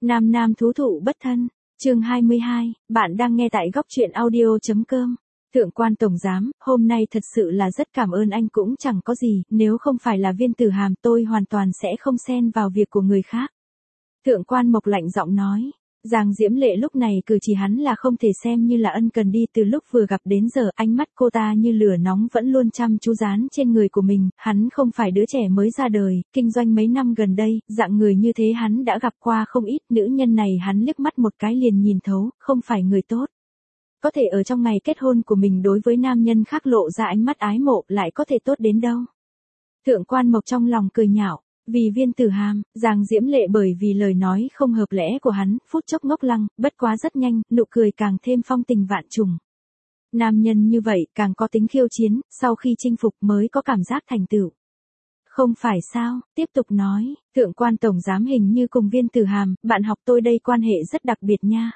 Nam nam thú thụ bất thân, chương 22, bạn đang nghe tại góc truyện audio.com. Thượng quan tổng giám, hôm nay thật sự là rất cảm ơn anh cũng chẳng có gì, nếu không phải là Viên Tử Hàm tôi hoàn toàn sẽ không xen vào việc của người khác. Thượng quan Mộc lạnh giọng nói. Giang Diễm Lệ lúc này cử chỉ hắn là không thể xem như là ân cần đi, từ lúc vừa gặp đến giờ ánh mắt cô ta như lửa nóng vẫn luôn chăm chú dán trên người của mình, hắn không phải đứa trẻ mới ra đời, kinh doanh mấy năm gần đây, dạng người như thế hắn đã gặp qua không ít, nữ nhân này hắn liếc mắt một cái liền nhìn thấu, không phải người tốt. Có thể ở trong ngày kết hôn của mình đối với nam nhân khác lộ ra ánh mắt ái mộ lại có thể tốt đến đâu. Thượng quan Mộc trong lòng cười nhạo. Vì Viên Tử Hàm, Giang Diễm Lệ bởi vì lời nói không hợp lẽ của hắn, phút chốc ngốc lăng, bất quá rất nhanh, nụ cười càng thêm phong tình vạn trùng. Nam nhân như vậy càng có tính khiêu chiến, sau khi chinh phục mới có cảm giác thành tựu. Không phải sao, tiếp tục nói, thượng quan tổng giám hình như cùng Viên Tử Hàm, bạn học tôi đây quan hệ rất đặc biệt nha.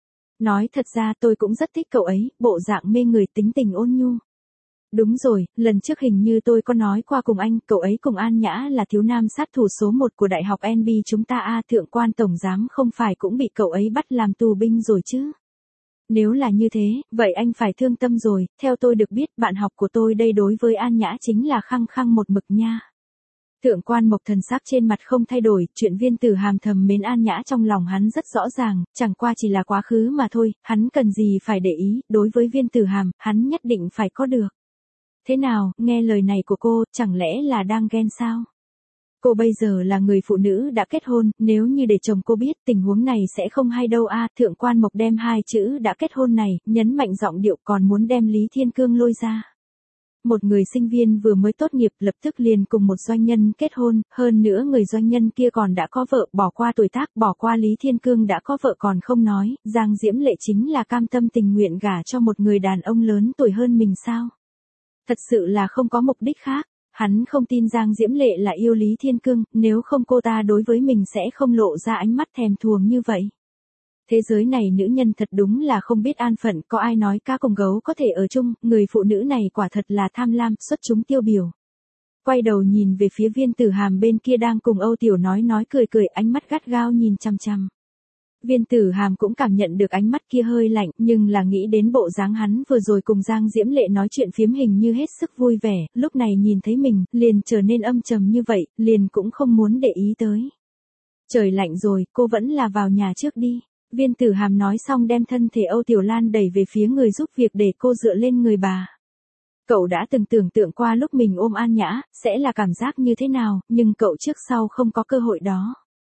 Nói thật ra tôi cũng rất thích cậu ấy, bộ dạng mê người tính tình ôn nhu. Đúng rồi, lần trước hình như tôi có nói qua cùng anh, cậu ấy cùng An Nhã là thiếu nam sát thủ số 1 của Đại học NB chúng ta a. Thượng quan tổng giám không phải cũng bị cậu ấy bắt làm tù binh rồi chứ. Nếu là như thế, vậy anh phải thương tâm rồi, theo tôi được biết bạn học của tôi đây đối với An Nhã chính là khăng khăng một mực nha. Thượng quan Mộc thần sắc trên mặt không thay đổi, chuyện Viên Tử Hàm thầm mến An Nhã trong lòng hắn rất rõ ràng, chẳng qua chỉ là quá khứ mà thôi, hắn cần gì phải để ý, đối với Viên Tử Hàm, hắn nhất định phải có được. Thế nào, nghe lời này của cô, chẳng lẽ là đang ghen sao? Cô bây giờ là người phụ nữ đã kết hôn, nếu như để chồng cô biết tình huống này sẽ không hay đâu a. Thượng quan Mộc đem hai chữ đã kết hôn này, nhấn mạnh giọng điệu còn muốn đem Lý Thiên Cương lôi ra. Một người sinh viên vừa mới tốt nghiệp lập tức liền cùng một doanh nhân kết hôn, hơn nữa người doanh nhân kia còn đã có vợ, bỏ qua tuổi tác, bỏ qua Lý Thiên Cương đã có vợ còn không nói, Giang Diễm Lệ chính là cam tâm tình nguyện gả cho một người đàn ông lớn tuổi hơn mình sao? Thật sự là không có mục đích khác, hắn không tin Giang Diễm Lệ là yêu Lý Thiên Cương, nếu không cô ta đối với mình sẽ không lộ ra ánh mắt thèm thuồng như vậy. Thế giới này nữ nhân thật đúng là không biết an phận, có ai nói cá cùng gấu có thể ở chung, người phụ nữ này quả thật là tham lam, xuất chúng tiêu biểu. Quay đầu nhìn về phía Viên Tử Hàm bên kia đang cùng Âu Tiểu nói cười, ánh mắt gắt gao nhìn chằm chằm. Viên Tử Hàm cũng cảm nhận được ánh mắt kia hơi lạnh, nhưng là nghĩ đến bộ dáng hắn vừa rồi cùng Giang Diễm Lệ nói chuyện phiếm hình như hết sức vui vẻ, lúc này nhìn thấy mình, liền trở nên âm trầm như vậy, liền cũng không muốn để ý tới. Trời lạnh rồi, cô vẫn là vào nhà trước đi. Viên Tử Hàm nói xong đem thân thể Âu Tiểu Lan đẩy về phía người giúp việc để cô dựa lên người bà. Cậu đã từng tưởng tượng qua lúc mình ôm An Nhã, sẽ là cảm giác như thế nào, nhưng cậu trước sau không có cơ hội đó.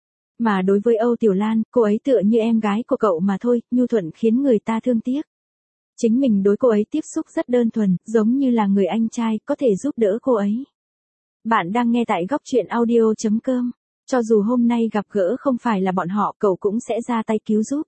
Mà đối với Âu Tiểu Lan, cô ấy tựa như em gái của cậu mà thôi, nhu thuận khiến người ta thương tiếc. Chính mình đối cô ấy tiếp xúc rất đơn thuần, giống như là người anh trai, có thể giúp đỡ cô ấy. Bạn đang nghe tại góc truyện audio.com. Cho dù hôm nay gặp gỡ không phải là bọn họ, cậu cũng sẽ ra tay cứu giúp.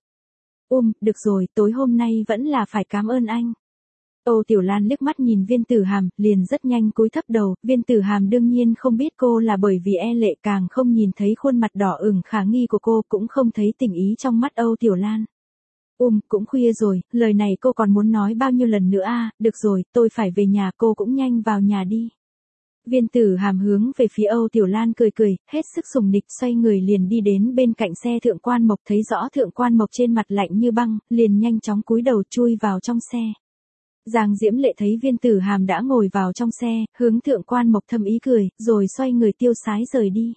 Được rồi, tối hôm nay vẫn là phải cảm ơn anh. Âu Tiểu Lan liếc mắt nhìn Viên Tử Hàm, liền rất nhanh cúi thấp đầu, Viên Tử Hàm đương nhiên không biết cô là bởi vì e lệ, càng không nhìn thấy khuôn mặt đỏ ửng khả nghi của cô, cũng không thấy tình ý trong mắt Âu Tiểu Lan. Cũng khuya rồi, lời này cô còn muốn nói bao nhiêu lần nữa a? Được rồi, tôi phải về nhà, cô cũng nhanh vào nhà đi. Viên Tử Hàm hướng về phía Âu Tiểu Lan cười, hết sức sùng nịch xoay người liền đi đến bên cạnh xe Thượng quan Mộc, thấy rõ Thượng quan Mộc trên mặt lạnh như băng, liền nhanh chóng cúi đầu chui vào trong xe. Giang Diễm Lệ thấy Viên Tử Hàm đã ngồi vào trong xe, hướng Thượng quan Mộc thầm ý cười, rồi xoay người tiêu sái rời đi.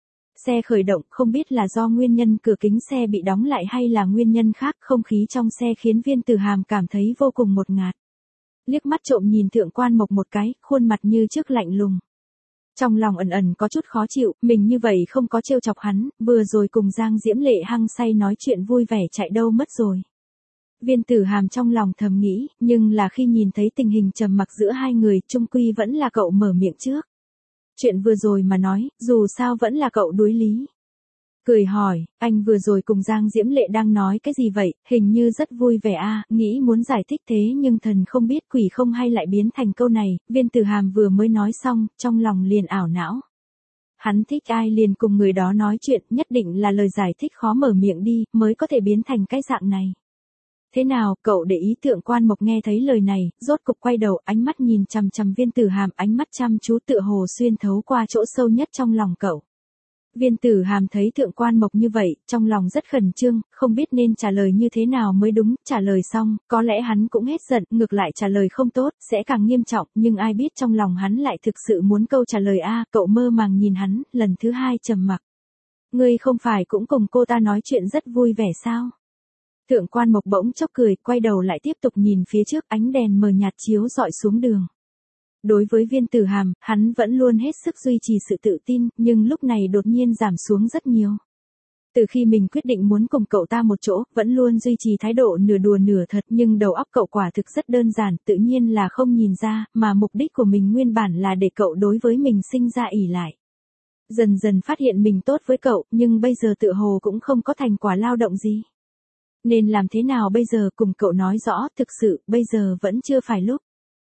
Xe khởi động, không biết là do nguyên nhân cửa kính xe bị đóng lại hay là nguyên nhân khác, không khí trong xe khiến Viên Tử Hàm cảm thấy vô cùng ngột ngạt. Liếc mắt trộm nhìn Thượng quan Mộc một cái, khuôn mặt như trước lạnh lùng. Trong lòng ẩn có chút khó chịu, mình như vậy không có trêu chọc hắn, vừa rồi cùng Giang Diễm Lệ hăng say nói chuyện vui vẻ chạy đâu mất rồi. Viên Tử Hàm trong lòng thầm nghĩ, nhưng là khi nhìn thấy tình hình trầm mặc giữa hai người, chung quy vẫn là cậu mở miệng trước. Chuyện vừa rồi mà nói, dù sao vẫn là cậu đối lý. Cười hỏi, anh vừa rồi cùng Giang Diễm Lệ đang nói cái gì vậy, hình như rất vui vẻ a. Nghĩ muốn giải thích thế nhưng thần không biết quỷ không hay lại biến thành câu này, Viên Tử Hàm vừa mới nói xong, trong lòng liền ảo não. Hắn thích ai liền cùng người đó nói chuyện, nhất định là lời giải thích khó mở miệng đi, mới có thể biến thành cái dạng này. Thế nào, cậu để ý? Thượng quan Mộc nghe thấy lời này, rốt cục quay đầu, ánh mắt nhìn chằm chằm Viên Tử Hàm, ánh mắt chăm chú tựa hồ xuyên thấu qua chỗ sâu nhất trong lòng cậu. Viên Tử Hàm thấy Thượng Quan Mộc như vậy, trong lòng rất khẩn trương, không biết nên trả lời như thế nào mới đúng, trả lời xong, có lẽ hắn cũng hết giận, ngược lại trả lời không tốt, sẽ càng nghiêm trọng, nhưng ai biết trong lòng hắn lại thực sự muốn câu trả lời a. Cậu mơ màng nhìn hắn, lần thứ hai trầm mặc. Ngươi không phải cũng cùng cô ta nói chuyện rất vui vẻ sao? Thượng Quan Mộc bỗng chốc cười, quay đầu lại tiếp tục nhìn phía trước, ánh đèn mờ nhạt chiếu rọi xuống đường. Đối với Viên Tử Hàm, hắn vẫn luôn hết sức duy trì sự tự tin, nhưng lúc này đột nhiên giảm xuống rất nhiều. Từ khi mình quyết định muốn cùng cậu ta một chỗ, vẫn luôn duy trì thái độ nửa đùa nửa thật, nhưng đầu óc cậu quả thực rất đơn giản, tự nhiên là không nhìn ra, mà mục đích của mình nguyên bản là để cậu đối với mình sinh ra ỷ lại. Dần dần phát hiện mình tốt với cậu, nhưng bây giờ tựa hồ cũng không có thành quả lao động gì. Nên làm thế nào bây giờ, cùng cậu nói rõ, thực sự, bây giờ vẫn chưa phải lúc.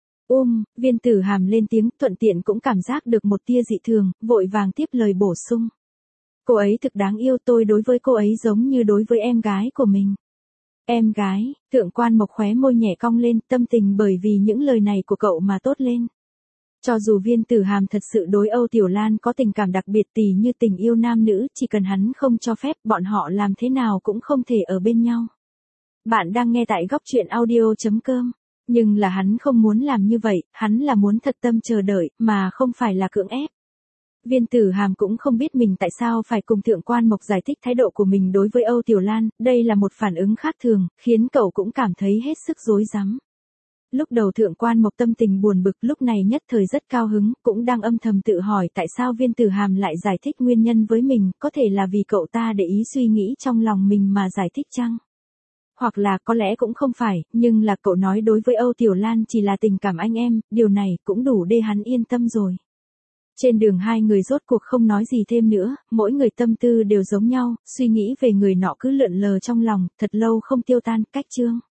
Viên Tử Hàm lên tiếng, thuận tiện cũng cảm giác được một tia dị thường, vội vàng tiếp lời bổ sung. Cô ấy thực đáng yêu, tôi đối với cô ấy giống như đối với em gái của mình. Em gái, Thượng Quan Mộc khóe môi nhẹ cong lên, tâm tình bởi vì những lời này của cậu mà tốt lên. Cho dù Viên Tử Hàm thật sự đối Âu Tiểu Lan có tình cảm đặc biệt tỉ như tình yêu nam nữ, chỉ cần hắn không cho phép, bọn họ làm thế nào cũng không thể ở bên nhau. Bạn đang nghe tại góc truyện audio.com. Nhưng là hắn không muốn làm như vậy, hắn là muốn thật tâm chờ đợi, mà không phải là cưỡng ép. Viên Tử Hàm cũng không biết mình tại sao phải cùng Thượng Quan Mộc giải thích thái độ của mình đối với Âu Tiểu Lan, đây là một phản ứng khác thường, khiến cậu cũng cảm thấy hết sức rối rắm. Lúc đầu Thượng Quan Mộc tâm tình buồn bực, lúc này nhất thời rất cao hứng, cũng đang âm thầm tự hỏi tại sao Viên Tử Hàm lại giải thích nguyên nhân với mình, có thể là vì cậu ta để ý suy nghĩ trong lòng mình mà giải thích chăng? Hoặc là có lẽ cũng không phải, nhưng là cậu nói đối với Âu Tiểu Lan chỉ là tình cảm anh em, điều này cũng đủ để hắn yên tâm rồi. Trên đường hai người rốt cuộc không nói gì thêm nữa, mỗi người tâm tư đều giống nhau, suy nghĩ về người nọ cứ lượn lờ trong lòng, thật lâu không tiêu tan, cách chương.